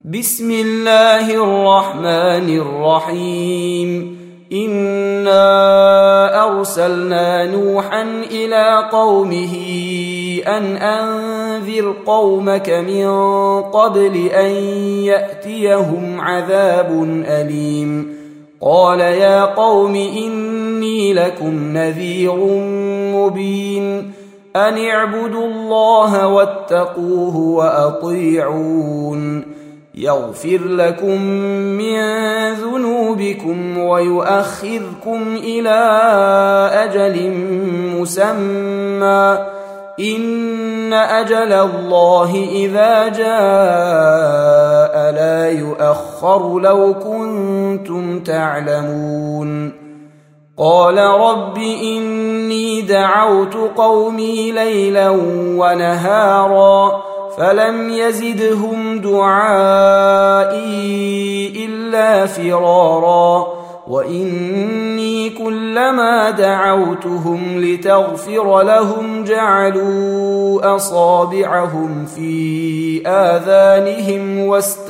بسم الله الرحمن الرحيم. إنا أرسلنا نوحا إلى قومه أن أنذر قومك من قبل أن يأتيهم عذاب أليم. قال يا قوم إني لكم نذير مبين أن اعبدوا الله واتقوه وأطيعون يغفر لكم من ذنوبكم ويؤخركم إلى أجل مسمى إن أجل الله إذا جاء لا يؤخر لو كنتم تعلمون. قال رب إني دعوت قومي ليلا ونهارا فلم يزدهم دعائي إلا فرارا وإني كلما دعوتهم لتغفر لهم جعلوا أصابعهم في آذانهم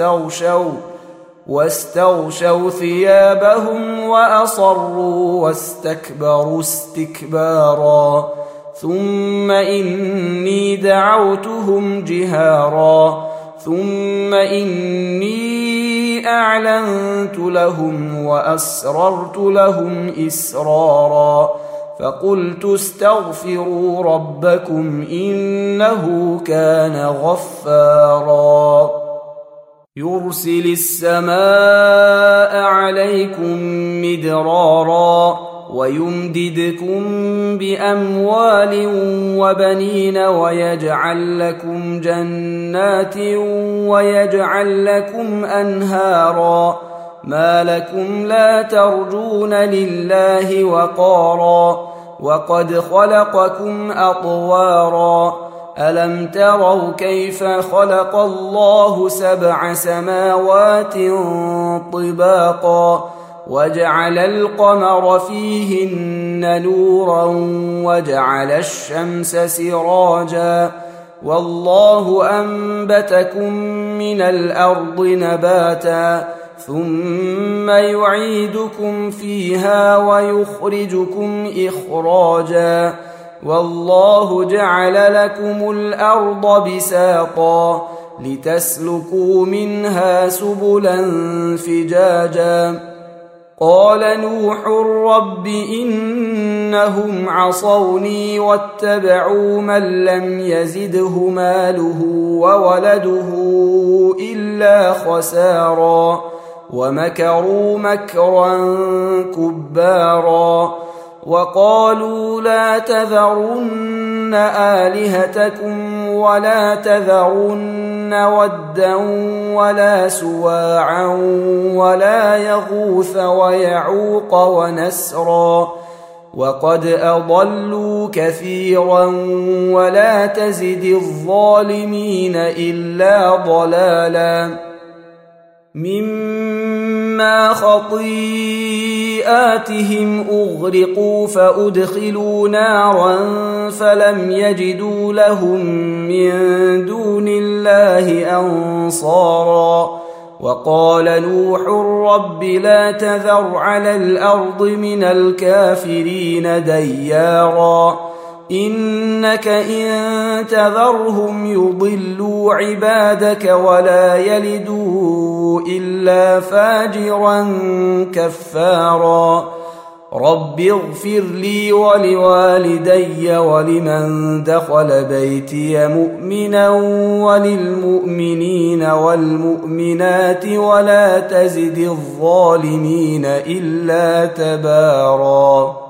واستغشوا ثيابهم وأصروا واستكبروا استكبارا ثم إني دعوتهم جهارا ثم إني أعلنت لهم وأسررت لهم إسرارا فقلت استغفروا ربكم إنه كان غفارا يرسل السماء عليكم مدرارا ويمددكم بأموال وبنين ويجعل لكم جنات ويجعل لكم أنهارا ما لكم لا ترجون لله وقارا وقد خلقكم أطوارا ألم تروا كيف خلق الله 7 سماوات طباقا وجعل القمر فيهن نورا وجعل الشمس سراجا والله أنبتكم من الأرض نباتا ثم يعيدكم فيها ويخرجكم إخراجا والله جعل لكم الأرض بساطا لتسلكوا منها سبلا فجاجا قال نوح رب إنهم عصوني واتبعوا من لم يزده ماله وولده إلا خسارا ومكروا مكرا كبارا وقالوا لا تذرن آلهتكم ولا تذرن ودا ولا سواعا ولا يغوث ويعوق ونسرا وقد أضلوا كثيرا ولا تزد الظالمين إلا ضلالا مما خطيئاتهم أغرقوا فأدخلوا نارا فلم يجدوا لهم من دون الله أنصارا وقال نوح رب لا تذر على الأرض من الكافرين ديارا إنك إن تذرهم يضلوا عبادك ولا يلدوا إلا فاجرا كفارا رب اغفر لي ولوالدي ولمن دخل بيتي مؤمنا وللمؤمنين والمؤمنات ولا تزد الظالمين إلا تبارا.